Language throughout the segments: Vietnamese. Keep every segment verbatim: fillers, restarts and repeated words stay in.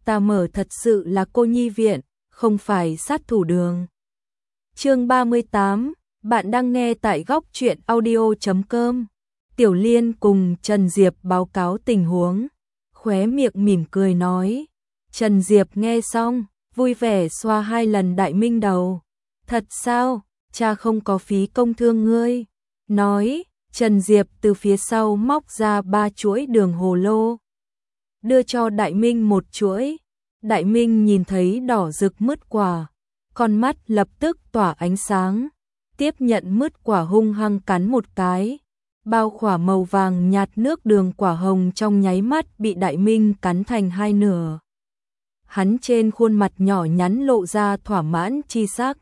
ta mở thật sự là cô nhi viện, không phải sát thủ đường. Chương ba mươi tám, bạn đang nghe tại góc truyện audio chấm com. Tiểu Liên cùng Trần Diệp báo cáo tình huống, khóe miệng mỉm cười nói. Trần Diệp nghe xong, vui vẻ xoa hai lần Đại Minh đầu. Thật sao, cha không có phí công thương ngươi. Nói, Trần Diệp từ phía sau móc ra ba chuỗi đường hồ lô. Đưa cho Đại Minh một chuỗi. Đại Minh nhìn thấy đỏ rực mứt quả, con mắt lập tức tỏa ánh sáng. Tiếp nhận mứt quả hung hăng cắn một cái. Bao khỏa màu vàng nhạt nước đường quả hồng trong nháy mắt bị Đại Minh cắn thành hai nửa. Hắn trên khuôn mặt nhỏ nhắn lộ ra thỏa mãn chi sắc.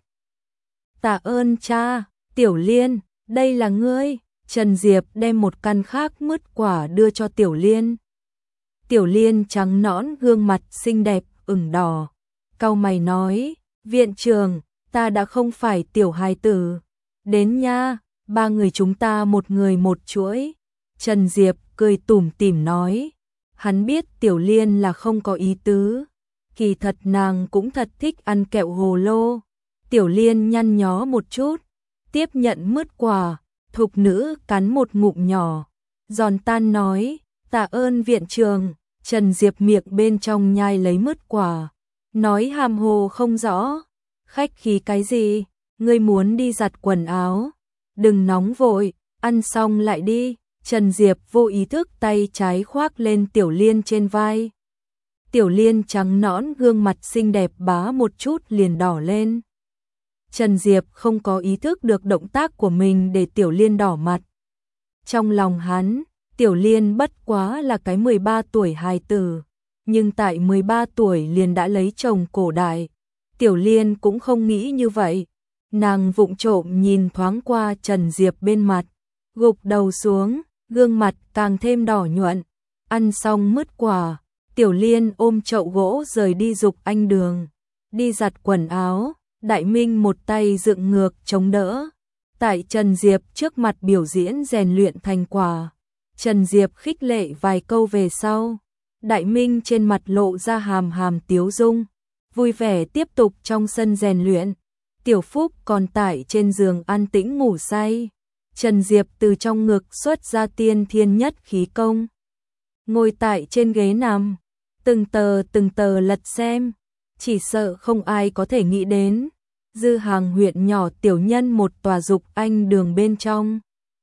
Tạ ơn cha, Tiểu Liên, đây là ngươi. Trần Diệp đem một căn khác mứt quả đưa cho Tiểu Liên. Tiểu Liên trắng nõn gương mặt xinh đẹp, ửng đỏ. Cau mày nói, viện trưởng, ta đã không phải tiểu hài tử. Đến nha, ba người chúng ta một người một chuỗi. Trần Diệp cười tủm tỉm nói. Hắn biết Tiểu Liên là không có ý tứ. Kỳ thật nàng cũng thật thích ăn kẹo hồ lô. Tiểu Liên nhăn nhó một chút, tiếp nhận mứt quả, thục nữ cắn một ngụm nhỏ. Giòn tan nói, tạ ơn viện trưởng. Trần Diệp miệng bên trong nhai lấy mứt quả, nói hàm hồ không rõ. Khách khí cái gì, ngươi muốn đi giặt quần áo. Đừng nóng vội, ăn xong lại đi. Trần Diệp vô ý thức tay trái khoác lên Tiểu Liên trên vai. Tiểu Liên trắng nõn gương mặt xinh đẹp bá một chút liền đỏ lên. Trần Diệp không có ý thức được động tác của mình để Tiểu Liên đỏ mặt. Trong lòng hắn, Tiểu Liên bất quá là cái mười ba tuổi hài tử, nhưng tại mười ba tuổi liền đã lấy chồng cổ đại. Tiểu Liên cũng không nghĩ như vậy. Nàng vụng trộm nhìn thoáng qua Trần Diệp bên mặt, gục đầu xuống, gương mặt càng thêm đỏ nhuận. Ăn xong mứt quả, Tiểu Liên ôm chậu gỗ rời đi giục anh đường, đi giặt quần áo. Đại Minh một tay dựng ngược chống đỡ, tại Trần Diệp trước mặt biểu diễn rèn luyện thành quả. Trần Diệp khích lệ vài câu về sau, Đại Minh trên mặt lộ ra hàm hàm tiếu dung, vui vẻ tiếp tục trong sân rèn luyện. Tiểu Phúc còn tại trên giường an tĩnh ngủ say. Trần Diệp từ trong ngực xuất ra tiên thiên nhất khí công, ngồi tại trên ghế nằm, từng tờ từng tờ lật xem. Chỉ sợ không ai có thể nghĩ đến, Dư Hàng huyện nhỏ tiểu nhân một tòa dục anh đường bên trong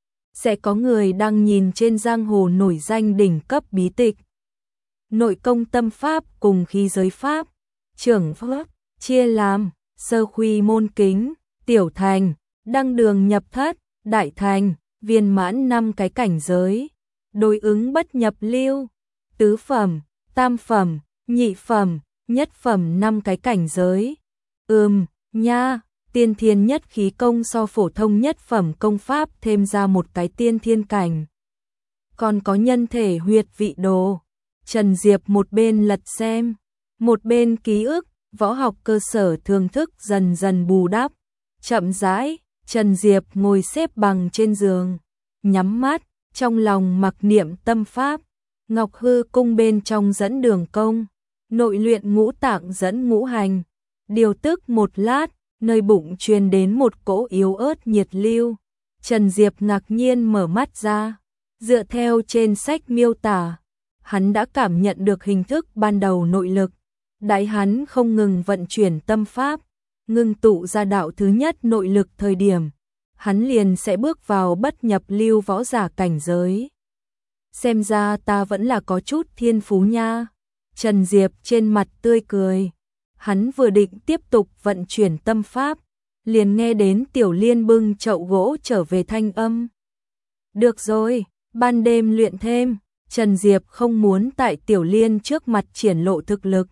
sẽ có người đang nhìn trên giang hồ nổi danh đỉnh cấp bí tịch. Nội công tâm pháp cùng khí giới pháp, trưởng pháp, chia làm, sơ khuy môn kính, tiểu thành, đăng đường nhập thất, đại thành, viên mãn năm cái cảnh giới, đối ứng bất nhập lưu, tứ phẩm, tam phẩm, nhị phẩm, nhất phẩm năm cái cảnh giới. Ừm, nha, tiên thiên nhất khí công so phổ thông nhất phẩm công pháp thêm ra một cái tiên thiên cảnh. Còn có nhân thể huyệt vị đồ. Trần Diệp một bên lật xem, một bên ký ức, võ học cơ sở thường thức dần dần bù đắp. Chậm rãi, Trần Diệp ngồi xếp bằng trên giường, nhắm mắt, trong lòng mặc niệm tâm pháp. Ngọc hư cung bên trong dẫn đường công, nội luyện ngũ tạng dẫn ngũ hành. Điều tức một lát, nơi bụng truyền đến một cỗ yếu ớt nhiệt lưu. Trần Diệp ngạc nhiên mở mắt ra, dựa theo trên sách miêu tả, hắn đã cảm nhận được hình thức ban đầu nội lực. Đại hắn không ngừng vận chuyển tâm pháp, ngưng tụ ra đạo thứ nhất nội lực thời điểm, hắn liền sẽ bước vào bất nhập lưu võ giả cảnh giới. Xem ra ta vẫn là có chút thiên phú nha. Trần Diệp trên mặt tươi cười. Hắn vừa định tiếp tục vận chuyển tâm pháp, liền nghe đến Tiểu Liên bưng chậu gỗ trở về thanh âm. Được rồi, ban đêm luyện thêm. Trần Diệp không muốn tại Tiểu Liên trước mặt triển lộ thực lực.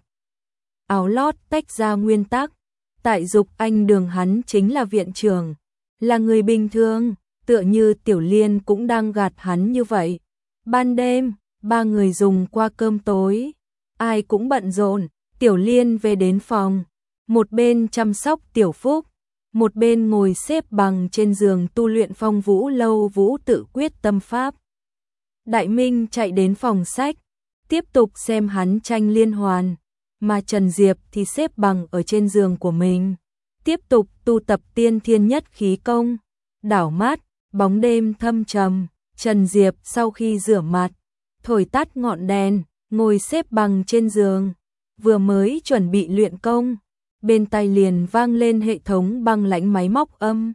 Áo lót tách ra nguyên tắc. Tại dục anh đường hắn chính là viện trưởng, là người bình thường, tựa như Tiểu Liên cũng đang gạt hắn như vậy. Ban đêm, ba người dùng qua cơm tối, ai cũng bận rộn. Tiểu Liên về đến phòng, một bên chăm sóc Tiểu Phúc, một bên ngồi xếp bằng trên giường tu luyện Phong Vũ Lâu Vũ tự quyết tâm pháp. Đại Minh chạy đến phòng sách, tiếp tục xem hắn tranh liên hoàn. mà Trần Diệp thì xếp bằng ở trên giường của mình, tiếp tục tu tập tiên thiên nhất khí công. Đảo mắt, bóng đêm thâm trầm, Trần Diệp sau khi rửa mặt, thổi tắt ngọn đèn, ngồi xếp bằng trên giường, vừa mới chuẩn bị luyện công, bên tai liền vang lên hệ thống băng lãnh máy móc âm.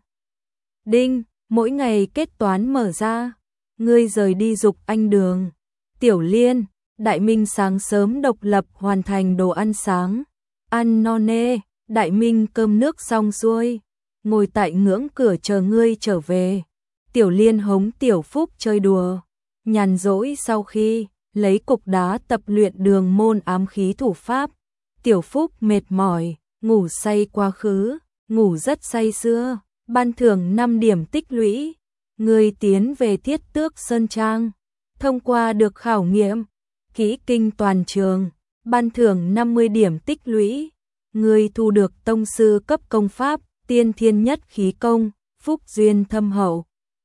Đinh, mỗi ngày kết toán mở ra, ngươi rời đi dục anh đường. Tiểu Liên, Đại Minh sáng sớm độc lập hoàn thành đồ ăn sáng, ăn no nê, Đại Minh cơm nước xong xuôi, ngồi tại ngưỡng cửa chờ ngươi trở về. Tiểu Liên hống Tiểu Phúc chơi đùa, nhàn rỗi sau khi lấy cục đá tập luyện đường môn ám khí thủ pháp. Tiểu Phúc mệt mỏi, ngủ say quá khứ, ngủ rất say sưa, ban thưởng năm điểm tích lũy. Ngươi tiến về Thiết Tước Sơn Trang, thông qua được khảo nghiệm kỹ kinh toàn trường, ban thưởng năm mươi điểm tích lũy. Ngươi thu được tông sư cấp công pháp tiên thiên nhất khí công, phúc duyên thâm hậu,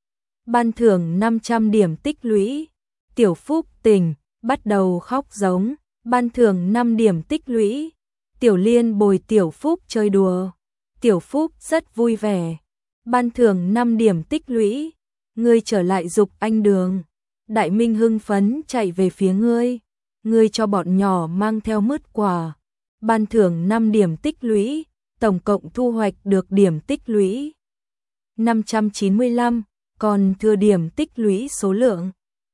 ban thưởng năm trăm điểm tích lũy. Tiểu Phúc tỉnh, bắt đầu khóc giống, ban thưởng năm điểm tích lũy. Tiểu Liên bồi Tiểu Phúc chơi đùa, Tiểu Phúc rất vui vẻ, ban thưởng năm điểm tích lũy. Ngươi trở lại dục anh đường, Đại Minh hưng phấn chạy về phía ngươi, ngươi cho bọn nhỏ mang theo mứt quả, ban thưởng năm điểm tích lũy, tổng cộng thu hoạch được điểm tích lũy năm trăm chín mươi lăm, còn thừa điểm tích lũy số lượng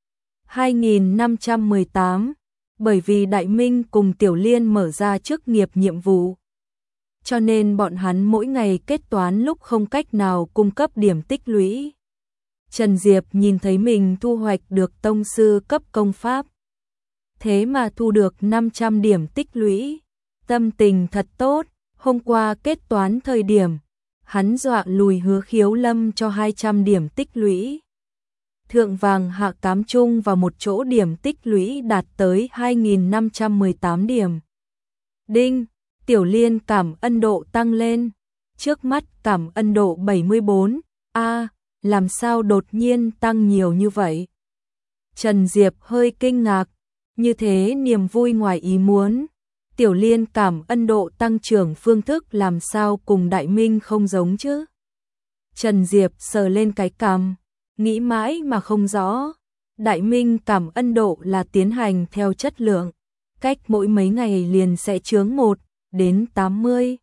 hai nghìn năm trăm mười tám, bởi vì Đại Minh cùng Tiểu Liên mở ra chức nghiệp nhiệm vụ, cho nên bọn hắn mỗi ngày kết toán lúc không cách nào cung cấp điểm tích lũy. Trần Diệp nhìn thấy mình thu hoạch được tông sư cấp công pháp, thế mà thu được năm trăm điểm tích lũy, tâm tình thật tốt. Hôm qua kết toán thời điểm, hắn dọa lùi Hứa Khiếu Lâm cho hai trăm điểm tích lũy. Thượng vàng hạ cám chung vào một chỗ điểm tích lũy đạt tới hai nghìn năm trăm mười tám điểm. Đinh, Tiểu Liên cảm ân độ tăng lên, trước mắt cảm ân độ bảy mươi bốn, a à, làm sao đột nhiên tăng nhiều như vậy? Trần Diệp hơi kinh ngạc, như thế niềm vui ngoài ý muốn. Tiểu Liên cảm ân độ tăng trưởng phương thức làm sao cùng Đại Minh không giống chứ? Trần Diệp sờ lên cái cằm, nghĩ mãi mà không rõ. Đại Minh cảm ân độ là tiến hành theo chất lượng, cách mỗi mấy ngày liền sẽ chướng một đến tám mươi.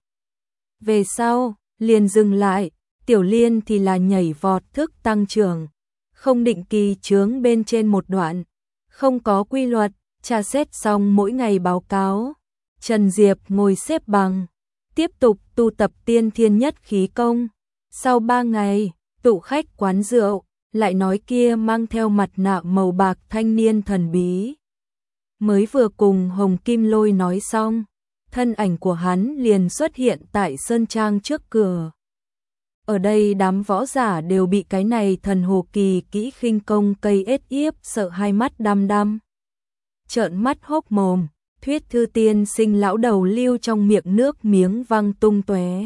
Về sau, liền dừng lại. Tiểu Liên thì là nhảy vọt thức tăng trưởng, không định kỳ chướng bên trên một đoạn, không có quy luật, tra xét xong mỗi ngày báo cáo. Trần Diệp ngồi xếp bằng, tiếp tục tu tập tiên thiên nhất khí công. Sau ba ngày, tụ khách quán rượu, lại nói kia mang theo mặt nạ màu bạc thanh niên thần bí. Mới vừa cùng Hồng Kim Lôi nói xong, thân ảnh của hắn liền xuất hiện tại Sơn Trang trước cửa. Ở đây đám võ giả đều bị cái này thần hồ kỳ kỹ khinh công cây ết yếp sợ hai mắt đăm đăm, trợn mắt hốc mồm. Thuyết thư tiên sinh lão đầu lưu trong miệng nước miếng văng tung tóe,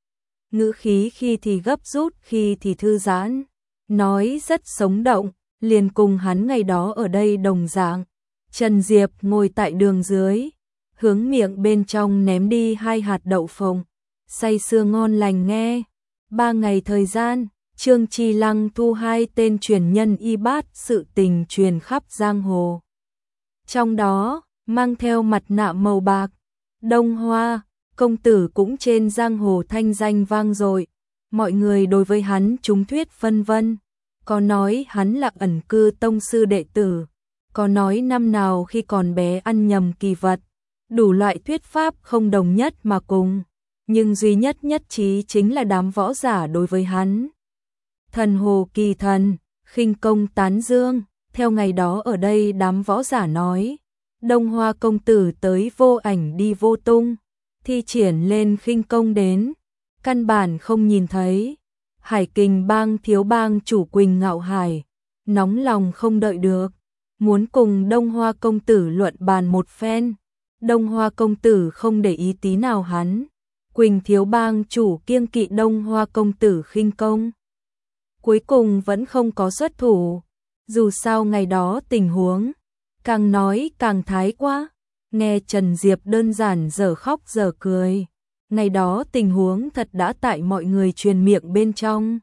ngữ khí khi thì gấp rút khi thì thư giãn, nói rất sống động, liền cùng hắn ngày đó ở đây đồng dạng. Trần Diệp ngồi tại đường dưới, hướng miệng bên trong ném đi hai hạt đậu phộng, say sưa ngon lành nghe. Ba ngày thời gian, Trương Chi Lăng thu hai tên truyền nhân y bát sự tình truyền khắp giang hồ. Trong đó, mang theo mặt nạ màu bạc, Đông Hoa công tử cũng trên giang hồ thanh danh vang dội. Mọi người đối với hắn chúng thuyết phân vân, có nói hắn là ẩn cư tông sư đệ tử, có nói năm nào khi còn bé ăn nhầm kỳ vật, đủ loại thuyết pháp không đồng nhất mà cùng, nhưng duy nhất nhất trí chính là đám võ giả đối với hắn thần hồ kỳ thần, khinh công tán dương. Theo ngày đó ở đây đám võ giả nói, Đông Hoa công tử tới vô ảnh đi vô tung, thi triển lên khinh công đến, căn bản không nhìn thấy. Hải Kình bang thiếu bang chủ Quỳnh Ngạo Hải, nóng lòng không đợi được, muốn cùng Đông Hoa công tử luận bàn một phen. Đông Hoa công tử không để ý tí nào hắn, Quỳnh thiếu bang chủ kiêng kỵ Đông Hoa công tử khinh công, cuối cùng vẫn không có xuất thủ. Dù sao ngày đó tình huống càng nói càng thái quá, Nghe Trần Diệp đơn giản dở khóc dở cười. Ngày đó tình huống thật đã tại mọi người truyền miệng bên trong.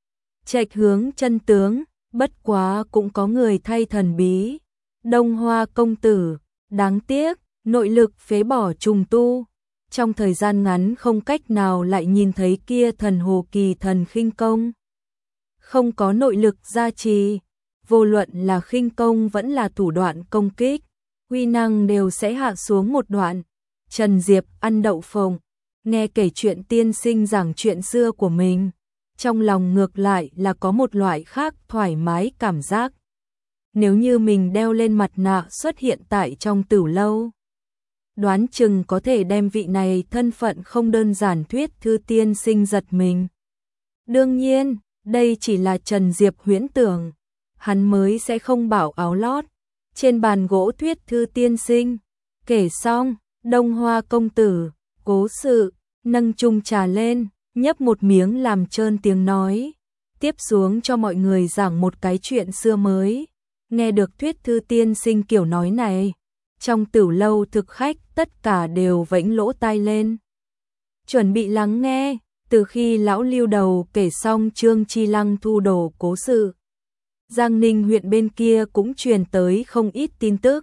Trạch hướng chân tướng, bất quá cũng có người thay thần bí. Đông Hoa công tử, đáng tiếc, nội lực phế bỏ trùng tu. Trong thời gian ngắn không cách nào lại nhìn thấy kia thần hồ kỳ thần khinh công. Không có nội lực gia trì, vô luận là khinh công vẫn là thủ đoạn công kích, uy năng đều sẽ hạ xuống một đoạn. Trần Diệp ăn đậu phộng, nghe kể chuyện tiên sinh giảng chuyện xưa của mình, trong lòng ngược lại là có một loại khác thoải mái cảm giác. Nếu như mình đeo lên mặt nạ xuất hiện tại trong tử lâu, đoán chừng có thể đem vị này thân phận không đơn giản thuyết thư tiên sinh giật mình. Đương nhiên, đây chỉ là Trần Diệp huyễn tưởng, hắn mới sẽ không bảo áo lót. Trên bàn gỗ thuyết thư tiên sinh, kể xong, Đông Hoa công tử, cố sự, nâng chung trà lên, nhấp một miếng làm trơn tiếng nói, tiếp xuống cho mọi người giảng một cái chuyện xưa mới. Nghe được thuyết thư tiên sinh kiểu nói này, trong tử lâu thực khách tất cả đều vẫy lỗ tai lên, chuẩn bị lắng nghe. Từ khi lão Lưu đầu kể xong Trương Chi Lăng thu đồ cố sự, Giang Ninh huyện bên kia cũng truyền tới không ít tin tức.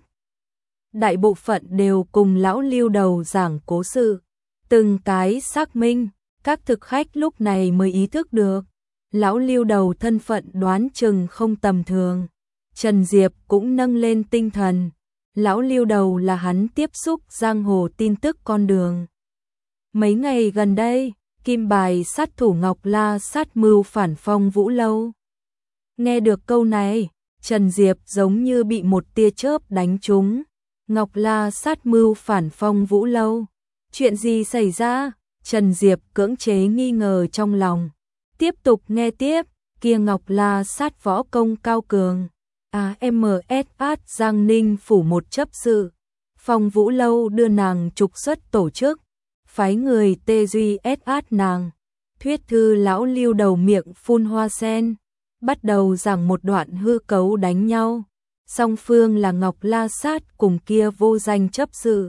Đại bộ phận đều cùng lão Lưu đầu giảng cố sự, từng cái xác minh, các thực khách lúc này mới ý thức được, lão Lưu đầu thân phận đoán chừng không tầm thường. Trần Diệp cũng nâng lên tinh thần, lão Lưu đầu là hắn tiếp xúc giang hồ tin tức con đường. Mấy ngày gần đây, kim bài sát thủ Ngọc La sát mưu phản Phong Vũ Lâu. Nghe được câu này, Trần Diệp giống như bị một tia chớp đánh trúng. Ngọc La sát mưu phản Phong Vũ Lâu. Chuyện gì xảy ra? Trần Diệp cưỡng chế nghi ngờ trong lòng. Tiếp tục nghe tiếp, kia Ngọc La sát võ công cao cường. a em ét át Giang Ninh phủ một chấp sự. Phong Vũ Lâu đưa nàng trục xuất tổ chức, phái người tê duy ét át nàng. Thuyết thư lão Lưu đầu miệng phun hoa sen, bắt đầu giảng một đoạn hư cấu đánh nhau. Song phương là Ngọc La sát cùng kia vô danh chấp sự.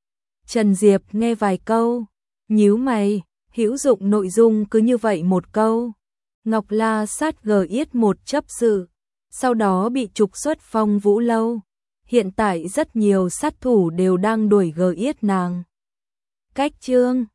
Trần Diệp nghe vài câu, nhíu mày, hữu dụng nội dung cứ như vậy một câu. Ngọc La sát gờ yết một chấp sự, sau đó bị trục xuất Phong Vũ Lâu. Hiện tại rất nhiều sát thủ đều đang đuổi gờ yết nàng. Cách chương